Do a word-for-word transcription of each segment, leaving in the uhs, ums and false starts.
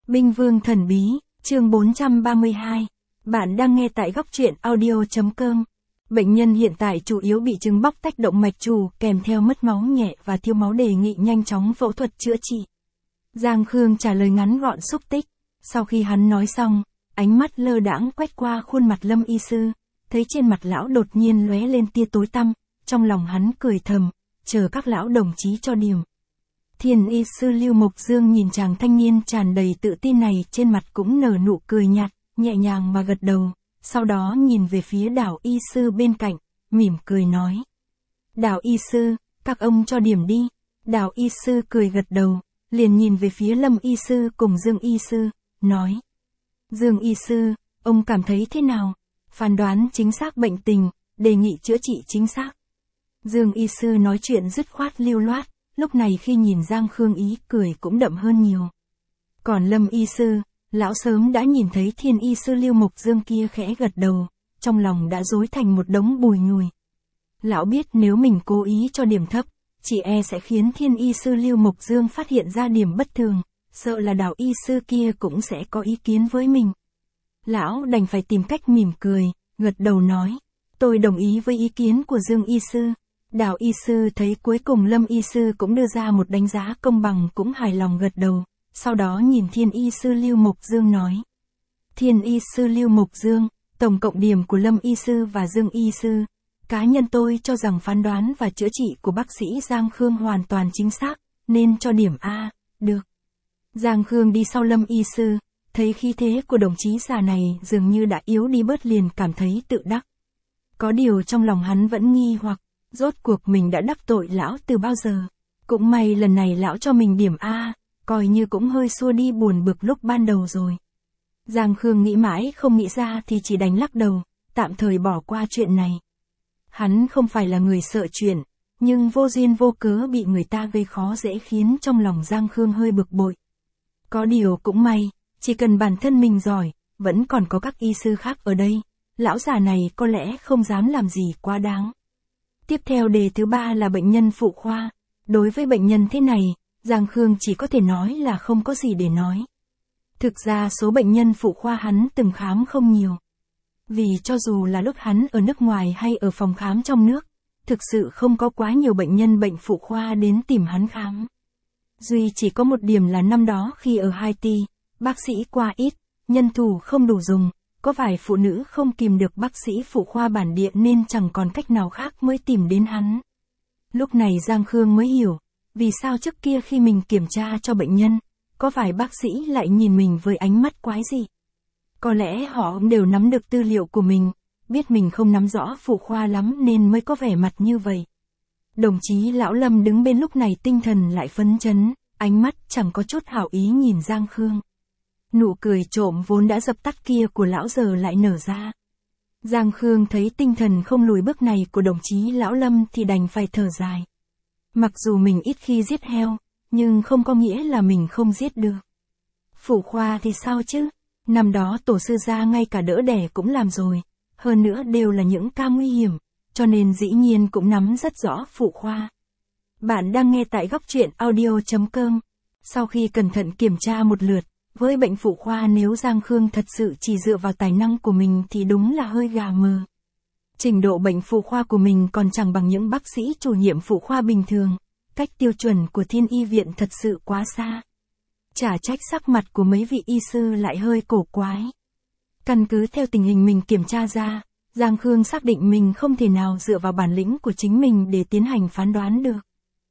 Binh Vương Thần Bí, chương bốn trăm ba mươi hai. Bạn đang nghe tại góc truyện audio chấm com. Bệnh nhân hiện tại chủ yếu bị chứng bóc tách động mạch chủ kèm theo mất máu nhẹ và thiếu máu, đề nghị nhanh chóng phẫu thuật chữa trị. Giang Khương trả lời ngắn gọn xúc tích. Sau khi hắn nói xong, ánh mắt lơ đãng quét qua khuôn mặt Lâm y sư, thấy trên mặt lão đột nhiên lóe lên tia tối tăm, trong lòng hắn cười thầm, chờ các lão đồng chí cho điểm. Thiên y sư Lưu Mộc Dương nhìn chàng thanh niên tràn đầy tự tin này, trên mặt cũng nở nụ cười nhạt, nhẹ nhàng mà gật đầu, sau đó nhìn về phía Đào y sư bên cạnh, mỉm cười nói. Đào y sư, các ông cho điểm đi. Đào y sư cười gật đầu, liền nhìn về phía Lâm y sư cùng Dương y sư, nói. Dương y sư, ông cảm thấy thế nào? Phán đoán chính xác bệnh tình, đề nghị chữa trị chính xác. Dương y sư nói chuyện dứt khoát lưu loát, lúc này khi nhìn Giang Khương ý cười cũng đậm hơn nhiều. Còn Lâm y sư, lão sớm đã nhìn thấy Thiên y sư Lưu Mộc Dương kia khẽ gật đầu, trong lòng đã rối thành một đống bùi nhùi. Lão biết nếu mình cố ý cho điểm thấp, chỉ e sẽ khiến Thiên y sư Lưu Mộc Dương phát hiện ra điểm bất thường, sợ là Đào y sư kia cũng sẽ có ý kiến với mình. Lão đành phải tìm cách mỉm cười, gật đầu nói, tôi đồng ý với ý kiến của Dương y sư. Đào y sư thấy cuối cùng Lâm y sư cũng đưa ra một đánh giá công bằng cũng hài lòng gật đầu, sau đó nhìn Thiên y sư Lưu Mộc Dương nói. Thiên y sư Lưu Mộc Dương, tổng cộng điểm của Lâm y sư và Dương y sư, cá nhân tôi cho rằng phán đoán và chữa trị của bác sĩ Giang Khương hoàn toàn chính xác, nên cho điểm A, được. Giang Khương đi sau Lâm y sư, thấy khí thế của đồng chí già này dường như đã yếu đi bớt, liền cảm thấy tự đắc. Có điều trong lòng hắn vẫn nghi hoặc, rốt cuộc mình đã đắc tội lão từ bao giờ. Cũng may lần này lão cho mình điểm A, coi như cũng hơi xua đi buồn bực lúc ban đầu rồi. Giang Khương nghĩ mãi không nghĩ ra thì chỉ đành lắc đầu, tạm thời bỏ qua chuyện này. Hắn không phải là người sợ chuyện, nhưng vô duyên vô cớ bị người ta gây khó dễ khiến trong lòng Giang Khương hơi bực bội. Có điều cũng may, chỉ cần bản thân mình giỏi, vẫn còn có các y sư khác ở đây, lão già này có lẽ không dám làm gì quá đáng. Tiếp theo đề thứ ba là bệnh nhân phụ khoa. Đối với bệnh nhân thế này, Giang Khương chỉ có thể nói là không có gì để nói. Thực ra số bệnh nhân phụ khoa hắn từng khám không nhiều. Vì cho dù là lúc hắn ở nước ngoài hay ở phòng khám trong nước, thực sự không có quá nhiều bệnh nhân bệnh phụ khoa đến tìm hắn khám. Duy chỉ có một điểm là năm đó khi ở Haiti, bác sĩ qua ít, nhân thủ không đủ dùng, có vài phụ nữ không kìm được bác sĩ phụ khoa bản địa nên chẳng còn cách nào khác mới tìm đến hắn. Lúc này Giang Khương mới hiểu, vì sao trước kia khi mình kiểm tra cho bệnh nhân, có vài bác sĩ lại nhìn mình với ánh mắt quái dị. Có lẽ họ đều nắm được tư liệu của mình, biết mình không nắm rõ phụ khoa lắm nên mới có vẻ mặt như vậy. Đồng chí lão Lâm đứng bên lúc này tinh thần lại phấn chấn, ánh mắt chẳng có chút hảo ý nhìn Giang Khương. Nụ cười trộm vốn đã dập tắt kia của lão giờ lại nở ra. Giang Khương thấy tinh thần không lùi bước này của đồng chí lão Lâm thì đành phải thở dài. Mặc dù mình ít khi giết heo, nhưng không có nghĩa là mình không giết được. Phụ khoa thì sao chứ? Năm đó tổ sư gia ngay cả đỡ đẻ cũng làm rồi, hơn nữa đều là những ca nguy hiểm, cho nên dĩ nhiên cũng nắm rất rõ phụ khoa. Bạn đang nghe tại góc truyện audio chấm com. Sau khi cẩn thận kiểm tra một lượt, với bệnh phụ khoa nếu Giang Khương thật sự chỉ dựa vào tài năng của mình thì đúng là hơi gà mờ. Trình độ bệnh phụ khoa của mình còn chẳng bằng những bác sĩ chủ nhiệm phụ khoa bình thường, cách tiêu chuẩn của Thiên y viện thật sự quá xa. Chả trách sắc mặt của mấy vị y sư lại hơi cổ quái. Căn cứ theo tình hình mình kiểm tra ra, Giang Khương xác định mình không thể nào dựa vào bản lĩnh của chính mình để tiến hành phán đoán được.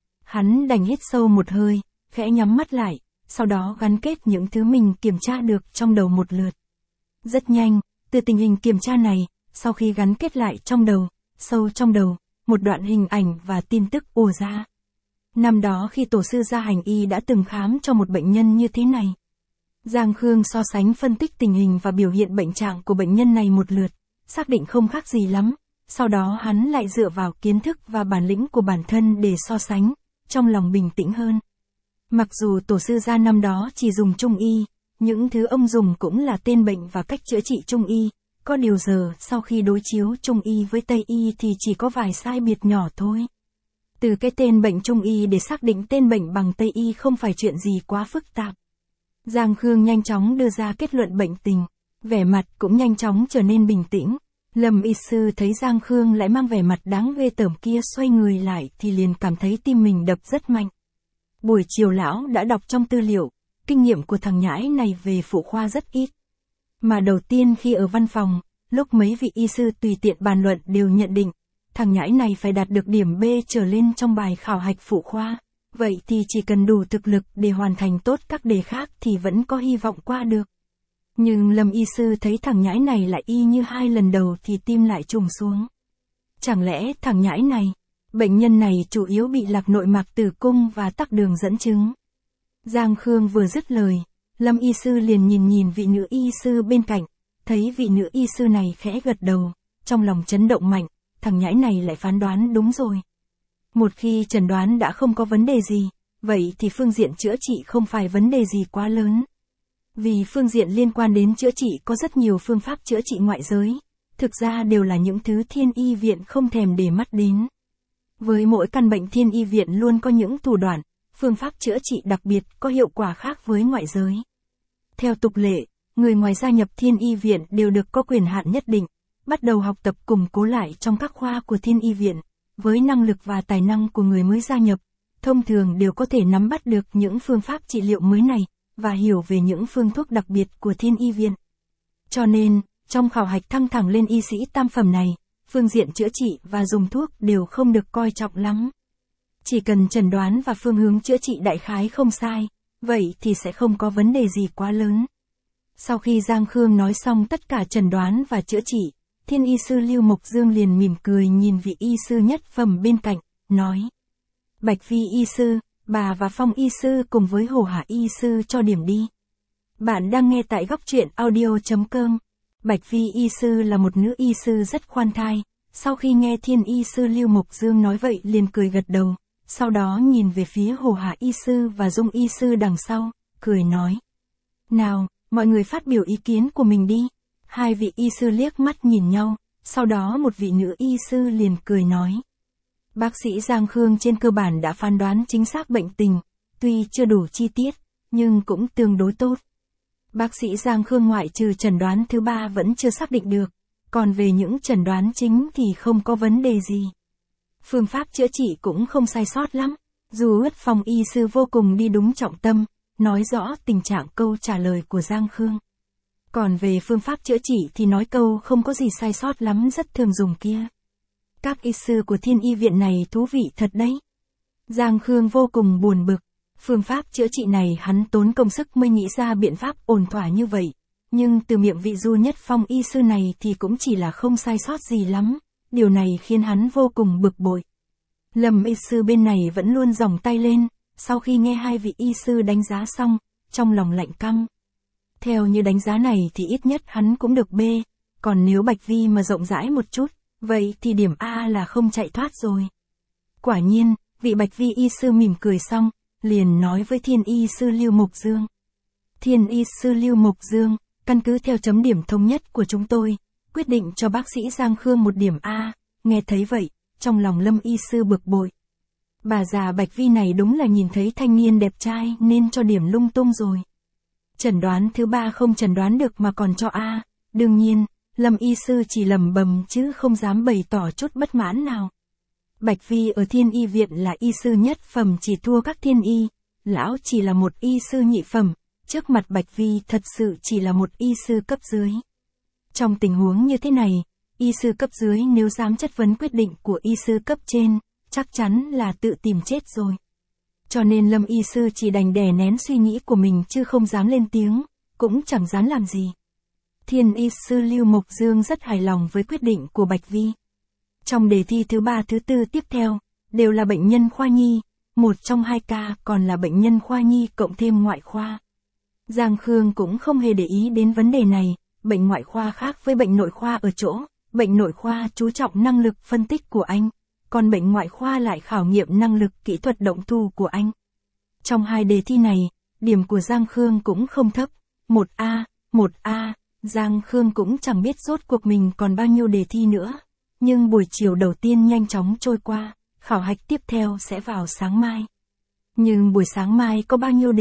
Hắn đành hít sâu một hơi, khẽ nhắm mắt lại, sau đó gắn kết những thứ mình kiểm tra được trong đầu một lượt. Rất nhanh, từ tình hình kiểm tra này, sau khi gắn kết lại trong đầu, sâu trong đầu, một đoạn hình ảnh và tin tức ùa ra. Năm đó khi tổ sư gia hành y đã từng khám cho một bệnh nhân như thế này. Giang Khương so sánh phân tích tình hình và biểu hiện bệnh trạng của bệnh nhân này một lượt, xác định không khác gì lắm, sau đó hắn lại dựa vào kiến thức và bản lĩnh của bản thân để so sánh, trong lòng bình tĩnh hơn. Mặc dù tổ sư gia năm đó chỉ dùng Trung y, những thứ ông dùng cũng là tên bệnh và cách chữa trị Trung y, có điều giờ sau khi đối chiếu Trung y với Tây y thì chỉ có vài sai biệt nhỏ thôi. Từ cái tên bệnh Trung y để xác định tên bệnh bằng Tây y không phải chuyện gì quá phức tạp. Giang Khương nhanh chóng đưa ra kết luận bệnh tình, vẻ mặt cũng nhanh chóng trở nên bình tĩnh. Lâm y sư thấy Giang Khương lại mang vẻ mặt đáng ghê tởm kia xoay người lại thì liền cảm thấy tim mình đập rất mạnh. Buổi chiều lão đã đọc trong tư liệu, kinh nghiệm của thằng nhãi này về phụ khoa rất ít. Mà đầu tiên khi ở văn phòng, lúc mấy vị y sư tùy tiện bàn luận đều nhận định, thằng nhãi này phải đạt được điểm B trở lên trong bài khảo hạch phụ khoa. Vậy thì chỉ cần đủ thực lực để hoàn thành tốt các đề khác thì vẫn có hy vọng qua được. Nhưng Lâm y sư thấy thằng nhãi này lại y như hai lần đầu thì tim lại trùng xuống. Chẳng lẽ thằng nhãi này, bệnh nhân này chủ yếu bị lạc nội mạc tử cung và tắc đường dẫn chứng. Giang Khương vừa dứt lời, Lâm y sư liền nhìn nhìn vị nữ y sư bên cạnh, thấy vị nữ y sư này khẽ gật đầu, trong lòng chấn động mạnh, thằng nhãi này lại phán đoán đúng rồi. Một khi chẩn đoán đã không có vấn đề gì, vậy thì phương diện chữa trị không phải vấn đề gì quá lớn. Vì phương diện liên quan đến chữa trị có rất nhiều phương pháp chữa trị ngoại giới, thực ra đều là những thứ thiên y viện không thèm để mắt đến. Với mỗi căn bệnh thiên y viện luôn có những thủ đoạn, phương pháp chữa trị đặc biệt có hiệu quả khác với ngoại giới. Theo tục lệ, người ngoài gia nhập thiên y viện đều được có quyền hạn nhất định, bắt đầu học tập củng cố lại trong các khoa của thiên y viện. Với năng lực và tài năng của người mới gia nhập, thông thường đều có thể nắm bắt được những phương pháp trị liệu mới này, và hiểu về những phương thuốc đặc biệt của thiên y viện. Cho nên, trong khảo hạch thăng thẳng lên y sĩ tam phẩm này, phương diện chữa trị và dùng thuốc đều không được coi trọng lắm. Chỉ cần chẩn đoán và phương hướng chữa trị đại khái không sai, vậy thì sẽ không có vấn đề gì quá lớn. Sau khi Giang Khương nói xong tất cả chẩn đoán và chữa trị, thiên y sư Lưu Mộc Dương liền mỉm cười nhìn vị y sư nhất phẩm bên cạnh, nói. Bạch Phi y sư, bà và Phong y sư cùng với Hồ Hạ y sư cho điểm đi. Bạn đang nghe tại góc truyện audio chấm com. Bạch Phi y sư là một nữ y sư rất khoan thai, sau khi nghe thiên y sư Lưu Mộc Dương nói vậy liền cười gật đầu, sau đó nhìn về phía Hồ Hạ y sư và Dung y sư đằng sau, cười nói. Nào, mọi người phát biểu ý kiến của mình đi. Hai vị y sư liếc mắt nhìn nhau, sau đó một vị nữ y sư liền cười nói. Bác sĩ Giang Khương trên cơ bản đã phán đoán chính xác bệnh tình, tuy chưa đủ chi tiết, nhưng cũng tương đối tốt. Bác sĩ Giang Khương ngoại trừ chẩn đoán thứ ba vẫn chưa xác định được, còn về những chẩn đoán chính thì không có vấn đề gì. Phương pháp chữa trị cũng không sai sót lắm, dù ất Phong y sư vô cùng đi đúng trọng tâm, nói rõ tình trạng câu trả lời của Giang Khương. Còn về phương pháp chữa trị thì nói câu không có gì sai sót lắm rất thường dùng kia. Các y sư của thiên y viện này thú vị thật đấy. Giang Khương vô cùng buồn bực, phương pháp chữa trị này hắn tốn công sức mới nghĩ ra biện pháp ổn thỏa như vậy, nhưng từ miệng vị Du Nhất Phong y sư này thì cũng chỉ là không sai sót gì lắm, điều này khiến hắn vô cùng bực bội. Lâm y sư bên này vẫn luôn giòng tay lên, sau khi nghe hai vị y sư đánh giá xong, trong lòng lạnh căm. Theo như đánh giá này thì ít nhất hắn cũng được B, còn nếu Bạch Vi mà rộng rãi một chút, vậy thì điểm A là không chạy thoát rồi. Quả nhiên, vị Bạch Vi y sư mỉm cười xong, liền nói với thiên y sư Lưu Mộc Dương. Thiên y sư Lưu Mộc Dương, căn cứ theo chấm điểm thống nhất của chúng tôi, quyết định cho bác sĩ Giang Khương một điểm A. Nghe thấy vậy, trong lòng Lâm y sư bực bội. Bà già Bạch Vi này đúng là nhìn thấy thanh niên đẹp trai nên cho điểm lung tung rồi. Chẩn đoán thứ ba không chẩn đoán được mà còn cho A, đương nhiên, Lâm y sư chỉ lẩm bẩm chứ không dám bày tỏ chút bất mãn nào. Bạch Vi ở thiên y viện là y sư nhất phẩm chỉ thua các thiên y, lão chỉ là một y sư nhị phẩm, trước mặt Bạch Vi thật sự chỉ là một y sư cấp dưới. Trong tình huống như thế này, y sư cấp dưới nếu dám chất vấn quyết định của y sư cấp trên, chắc chắn là tự tìm chết rồi. Cho nên Lâm y sư chỉ đành đè nén suy nghĩ của mình chứ không dám lên tiếng, cũng chẳng dám làm gì. Thiên y sư Lưu Mộc Dương rất hài lòng với quyết định của Bạch Vi. Trong đề thi thứ ba thứ tư tiếp theo, đều là bệnh nhân khoa nhi, một trong hai ca còn là bệnh nhân khoa nhi cộng thêm ngoại khoa. Giang Khương cũng không hề để ý đến vấn đề này, bệnh ngoại khoa khác với bệnh nội khoa ở chỗ, bệnh nội khoa chú trọng năng lực phân tích của anh, còn bệnh ngoại khoa lại khảo nghiệm năng lực kỹ thuật động thu của anh. Trong hai đề thi này, điểm của Giang Khương cũng không thấp, một A, một A, Giang Khương cũng chẳng biết rốt cuộc mình còn bao nhiêu đề thi nữa. Nhưng buổi chiều đầu tiên nhanh chóng trôi qua, khảo hạch tiếp theo sẽ vào sáng mai. Nhưng buổi sáng mai có bao nhiêu đề,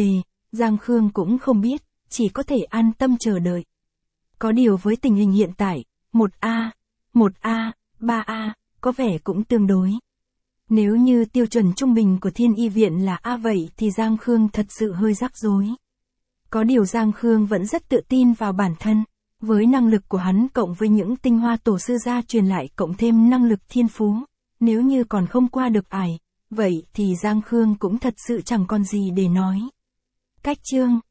Giang Khương cũng không biết, chỉ có thể an tâm chờ đợi. Có điều với tình hình hiện tại, một A, một A, ba A, có vẻ cũng tương đối. Nếu như tiêu chuẩn trung bình của Thiên Y Viện là A vậy thì Giang Khương thật sự hơi rắc rối. Có điều Giang Khương vẫn rất tự tin vào bản thân. Với năng lực của hắn cộng với những tinh hoa tổ sư gia truyền lại cộng thêm năng lực thiên phú, nếu như còn không qua được ải, vậy thì Giang Khương cũng thật sự chẳng còn gì để nói. Cách chương